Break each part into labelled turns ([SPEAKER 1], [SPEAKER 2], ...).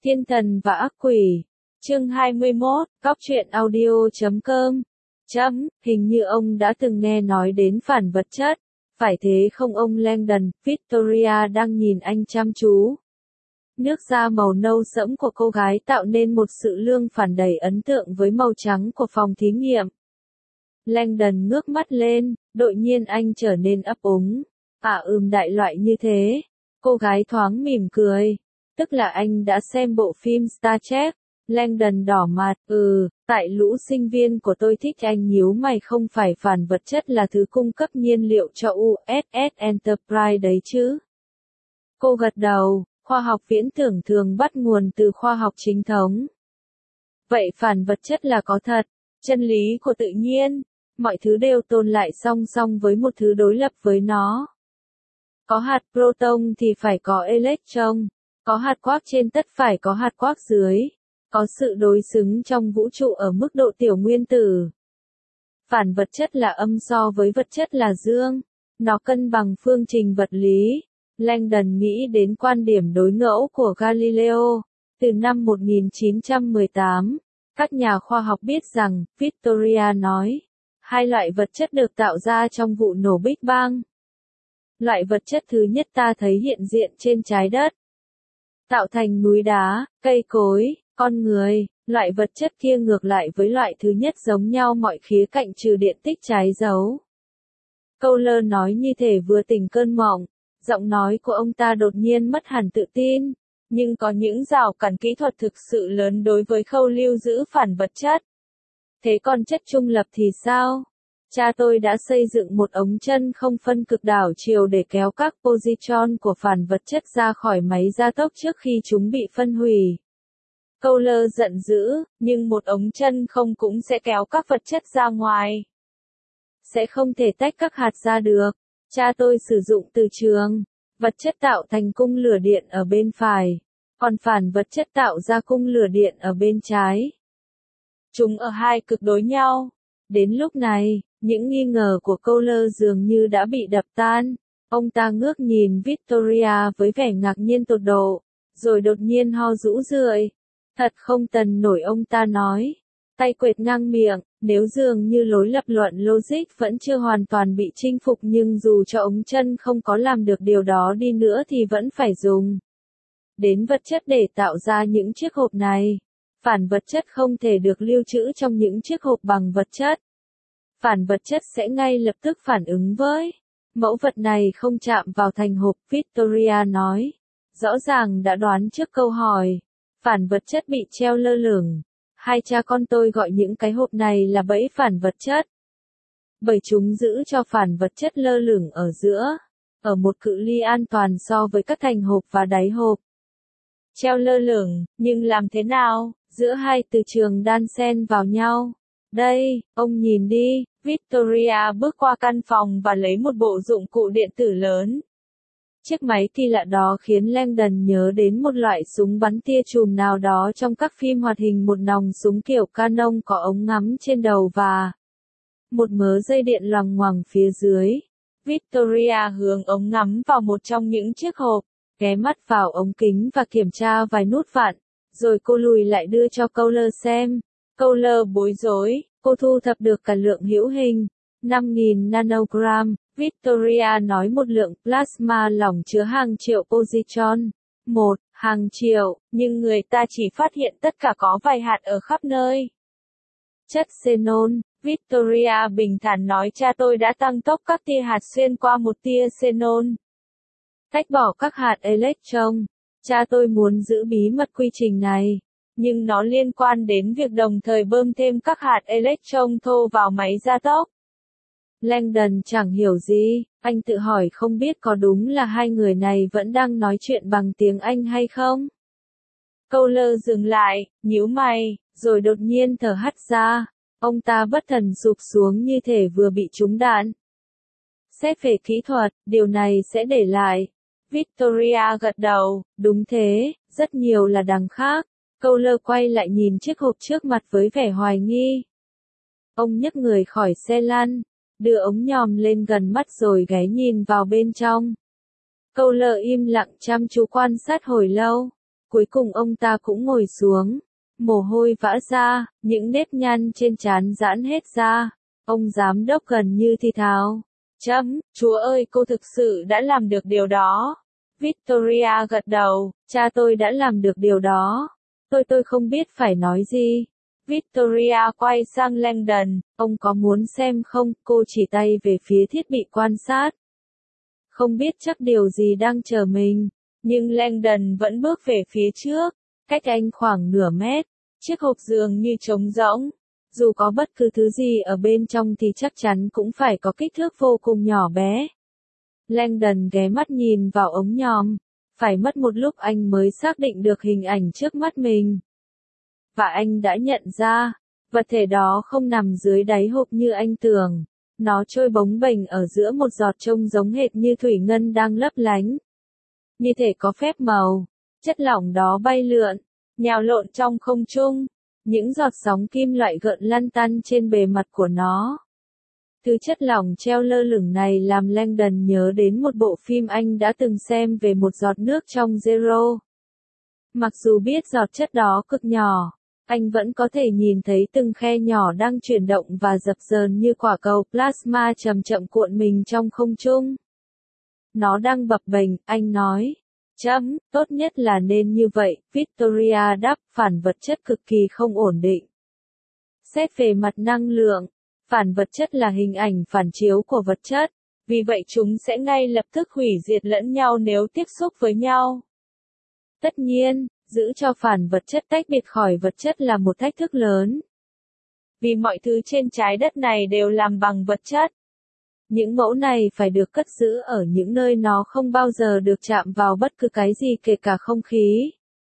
[SPEAKER 1] Thiên thần và ác quỷ. Chương 21, Cóc truyện audio.com. Hình như ông đã từng nghe nói đến phản vật chất. Phải thế không ông Langdon? Victoria đang nhìn anh chăm chú. Nước da màu nâu sẫm của cô gái tạo nên một sự lương phản đầy ấn tượng với màu trắng của phòng thí nghiệm. Langdon ngước mắt lên, đột nhiên anh trở nên ấp úng. Đại loại như thế. Cô gái thoáng mỉm cười. Tức là anh đã xem bộ phim Star Trek. Langdon đỏ mặt. Tại lũ sinh viên của tôi thích anh nhíu mày, không phải phản vật chất là thứ cung cấp nhiên liệu cho USS Enterprise đấy chứ. Cô gật đầu. Khoa học viễn tưởng thường bắt nguồn từ khoa học chính thống. Vậy phản vật chất là có thật, chân lý của tự nhiên, mọi thứ đều tồn lại song song với một thứ đối lập với nó. Có hạt proton thì phải có electron, có hạt quark trên tất phải có hạt quark dưới, có sự đối xứng trong vũ trụ ở mức độ tiểu nguyên tử. Phản vật chất là âm so với vật chất là dương, nó cân bằng phương trình vật lý. Langdon nghĩ đến quan điểm đối ngẫu của Galileo. Từ năm 1918, các nhà khoa học biết rằng, Victoria nói, hai loại vật chất được tạo ra trong vụ nổ Big Bang. Loại vật chất thứ nhất ta thấy hiện diện trên trái đất, tạo thành núi đá, cây cối, con người. Loại vật chất kia ngược lại với loại thứ nhất giống nhau mọi khía cạnh trừ điện tích trái dấu. Kohler nói như thể vừa tỉnh cơn mộng. Giọng nói của ông ta đột nhiên mất hẳn tự tin, nhưng có những rào cản kỹ thuật thực sự lớn đối với khâu lưu giữ phản vật chất. Thế còn chất trung lập thì sao? Cha tôi đã xây dựng một ống chân không phân cực đảo chiều để kéo các positron của phản vật chất ra khỏi máy gia tốc trước khi chúng bị phân hủy. Kohler giận dữ, nhưng một ống chân không cũng sẽ kéo các vật chất ra ngoài. Sẽ không thể tách các hạt ra được. Cha tôi sử dụng từ trường, vật chất tạo thành cung lửa điện ở bên phải, còn phản vật chất tạo ra cung lửa điện ở bên trái. Chúng ở hai cực đối nhau. Đến lúc này, những nghi ngờ của Kohler dường như đã bị đập tan. Ông ta ngước nhìn Victoria với vẻ ngạc nhiên tột độ, rồi đột nhiên ho rũ rượi. Thật không tần nổi, ông ta nói. Tay quệt ngang miệng, nếu dường như lối lập luận logic vẫn chưa hoàn toàn bị chinh phục, nhưng dù cho ống chân không có làm được điều đó đi nữa thì vẫn phải dùng đến vật chất để tạo ra những chiếc hộp này. Phản vật chất không thể được lưu trữ trong những chiếc hộp bằng vật chất. Phản vật chất sẽ ngay lập tức phản ứng với mẫu vật này không chạm vào thành hộp, Victoria nói. Rõ ràng đã đoán trước câu hỏi. Phản vật chất bị treo lơ lửng. Hai cha con tôi gọi những cái hộp này là bẫy phản vật chất. Bởi chúng giữ cho phản vật chất lơ lửng ở giữa, ở một cự ly an toàn so với các thành hộp và đáy hộp. Treo lơ lửng, nhưng làm thế nào, giữa hai từ trường đan xen vào nhau? Đây, ông nhìn đi. Victoria bước qua căn phòng và lấy một bộ dụng cụ điện tử lớn. Chiếc máy kỳ lạ đó khiến Langdon nhớ đến một loại súng bắn tia chùm nào đó trong các phim hoạt hình, một nòng súng kiểu Canon có ống ngắm trên đầu và một mớ dây điện loằng ngoằng phía dưới. Victoria hướng ống ngắm vào một trong những chiếc hộp, ghé mắt vào ống kính và kiểm tra vài nút vặn, rồi cô lùi lại đưa cho Kohler xem. Kohler bối rối, cô thu thập được cả lượng hữu hình, 5.000 nanogram. Victoria nói một lượng plasma lỏng chứa hàng triệu positron. Hàng triệu, nhưng người ta chỉ phát hiện tất cả có vài hạt ở khắp nơi. Chất xenon, Victoria bình thản nói, cha tôi đã tăng tốc các tia hạt xuyên qua một tia xenon. Tách bỏ các hạt electron. Cha tôi muốn giữ bí mật quy trình này, nhưng nó liên quan đến việc đồng thời bơm thêm các hạt electron thô vào máy gia tốc. Langdon chẳng hiểu gì, anh tự hỏi không biết có đúng là hai người này vẫn đang nói chuyện bằng tiếng Anh hay không. Kohler dừng lại, nhíu mày, rồi đột nhiên thở hắt ra. Ông ta bất thần sụp xuống như thể vừa bị trúng đạn. Xét về kỹ thuật, điều này sẽ để lại. Victoria gật đầu, đúng thế, rất nhiều là đằng khác. Kohler quay lại nhìn chiếc hộp trước mặt với vẻ hoài nghi. Ông nhấc người khỏi xe lăn, đưa ống nhòm lên gần mắt rồi ghé nhìn vào bên trong. Kohler im lặng chăm chú quan sát hồi lâu. Cuối cùng ông ta cũng ngồi xuống. Mồ hôi vã ra, những nếp nhăn trên trán giãn hết ra. Ông giám đốc gần như thì thào. Chúa ơi, cô thực sự đã làm được điều đó. Victoria gật đầu, cha tôi đã làm được điều đó. Tôi không biết phải nói gì. Victoria quay sang Langdon, ông có muốn xem không? Cô chỉ tay về phía thiết bị quan sát. Không biết chắc điều gì đang chờ mình, nhưng Langdon vẫn bước về phía trước, cách anh khoảng nửa mét. Chiếc hộp dường như trống rỗng. Dù có bất cứ thứ gì ở bên trong thì chắc chắn cũng phải có kích thước vô cùng nhỏ bé. Langdon ghé mắt nhìn vào ống nhòm. Phải mất một lúc anh mới xác định được hình ảnh trước mắt mình. Và anh đã nhận ra, vật thể đó không nằm dưới đáy hộp như anh tưởng. Nó trôi bống bềnh ở giữa một giọt trông giống hệt như thủy ngân đang lấp lánh. Như thể có phép màu, chất lỏng đó bay lượn, nhào lộn trong không trung. Những giọt sóng kim loại gợn lăn tăn trên bề mặt của nó. Thứ chất lỏng treo lơ lửng này làm Langdon nhớ đến một bộ phim anh đã từng xem về một giọt nước trong Zero. Mặc dù biết giọt chất đó cực nhỏ, anh vẫn có thể nhìn thấy từng khe nhỏ đang chuyển động và dập dờn như quả cầu plasma chậm chậm cuộn mình trong không trung. Nó đang bập bềnh, anh nói. Tốt nhất là nên như vậy, Victoria đáp, phản vật chất cực kỳ không ổn định. Xét về mặt năng lượng, phản vật chất là hình ảnh phản chiếu của vật chất, vì vậy chúng sẽ ngay lập tức hủy diệt lẫn nhau nếu tiếp xúc với nhau. Tất nhiên, giữ cho phản vật chất tách biệt khỏi vật chất là một thách thức lớn. Vì mọi thứ trên trái đất này đều làm bằng vật chất. Những mẫu này phải được cất giữ ở những nơi nó không bao giờ được chạm vào bất cứ cái gì kể cả không khí.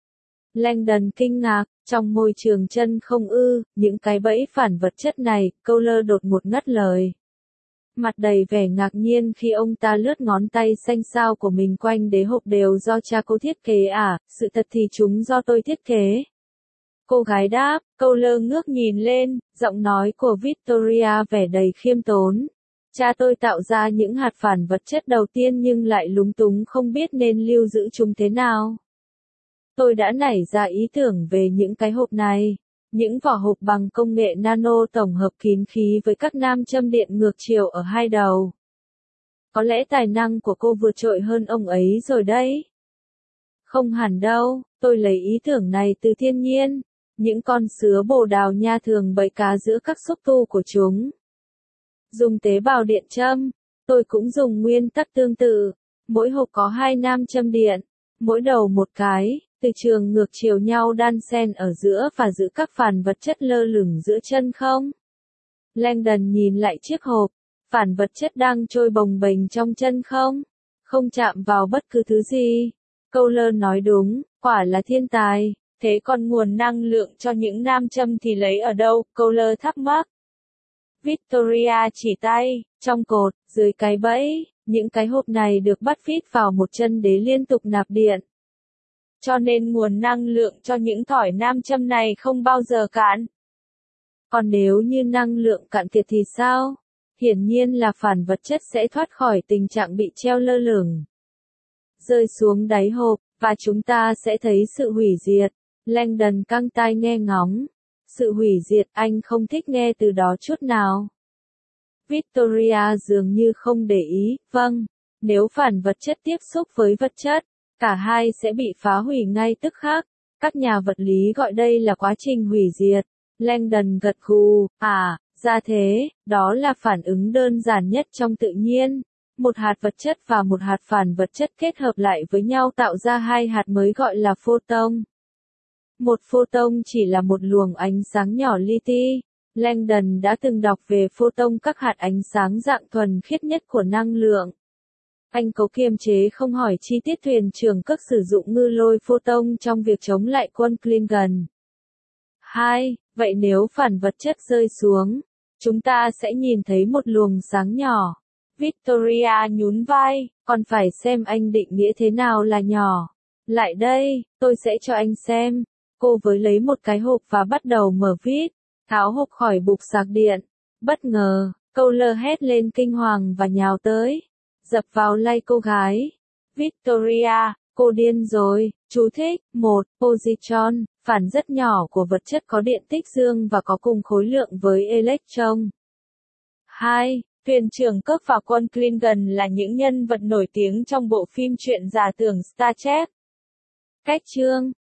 [SPEAKER 1] Langdon kinh ngạc, trong môi trường chân không những cái bẫy phản vật chất này, Cowler đột ngột ngắt lời. Mặt đầy vẻ ngạc nhiên khi ông ta lướt ngón tay xanh xao của mình quanh đế hộp đều do cha cô thiết kế à, sự thật thì chúng do tôi thiết kế. Cô gái đáp, Cowler ngước nhìn lên, giọng nói của Victoria vẻ đầy khiêm tốn. Cha tôi tạo ra những hạt phản vật chất đầu tiên nhưng lại lúng túng không biết nên lưu giữ chúng thế nào. Tôi đã nảy ra ý tưởng về những cái hộp này. Những vỏ hộp bằng công nghệ nano tổng hợp kín khí với các nam châm điện ngược chiều ở hai đầu. Có lẽ tài năng của cô vượt trội hơn ông ấy rồi đấy. Không hẳn đâu, tôi lấy ý tưởng này từ thiên nhiên. Những con sứa bồ đào nha thường bẫy cá giữa các xúc tu của chúng. Dùng tế bào điện châm, tôi cũng dùng nguyên tắc tương tự. Mỗi hộp có 2 nam châm điện, mỗi đầu một cái, từ trường ngược chiều nhau đan xen ở giữa và giữ các phản vật chất lơ lửng giữa chân không. Langdon nhìn lại chiếc hộp, phản vật chất đang trôi bồng bềnh trong chân không chạm vào bất cứ thứ gì. Cowler nói đúng, quả là thiên tài, thế còn nguồn năng lượng cho những nam châm thì lấy ở đâu? Cowler thắc mắc. Victoria chỉ tay, trong cột, dưới cái bẫy, những cái hộp này được bắt fit vào một chân để liên tục nạp điện. Cho nên nguồn năng lượng cho những thỏi nam châm này không bao giờ cạn. Còn nếu như năng lượng cạn kiệt thì sao? Hiển nhiên là phản vật chất sẽ thoát khỏi tình trạng bị treo lơ lửng. Rơi xuống đáy hộp, và chúng ta sẽ thấy sự hủy diệt. Langdon căng tai nghe ngóng. Sự hủy diệt, anh không thích nghe từ đó chút nào. Victoria dường như không để ý, vâng, nếu phản vật chất tiếp xúc với vật chất, cả hai sẽ bị phá hủy ngay tức khắc. Các nhà vật lý gọi đây là quá trình hủy diệt. Langdon gật gù, ra thế, đó là phản ứng đơn giản nhất trong tự nhiên. Một hạt vật chất và một hạt phản vật chất kết hợp lại với nhau tạo ra 2 hạt mới gọi là photon. Một photon chỉ là một luồng ánh sáng nhỏ li ti. Langdon đã từng đọc về photon, các hạt ánh sáng dạng thuần khiết nhất của năng lượng. Anh cố kiềm chế không hỏi chi tiết thuyền trưởng Kirk sử dụng ngư lôi photon trong việc chống lại quân Klingon. 2. Vậy nếu phản vật chất rơi xuống, chúng ta sẽ nhìn thấy một luồng sáng nhỏ. Victoria nhún vai, còn phải xem anh định nghĩa thế nào là nhỏ. Lại đây, tôi sẽ cho anh xem. Cô với lấy một cái hộp và bắt đầu mở vít, tháo hộp khỏi bục sạc điện. Bất ngờ, Cowler hét lên kinh hoàng và nhào tới, dập vào lay cô gái. Victoria, Cô điên rồi. Chú thích. 1. Positron, phản rất nhỏ của vật chất có điện tích dương và có cùng khối lượng với electron. 2. Thuyền trưởng Kirk và quân Klingon là những nhân vật nổi tiếng trong bộ phim truyện giả tưởng Star Trek. Cách chương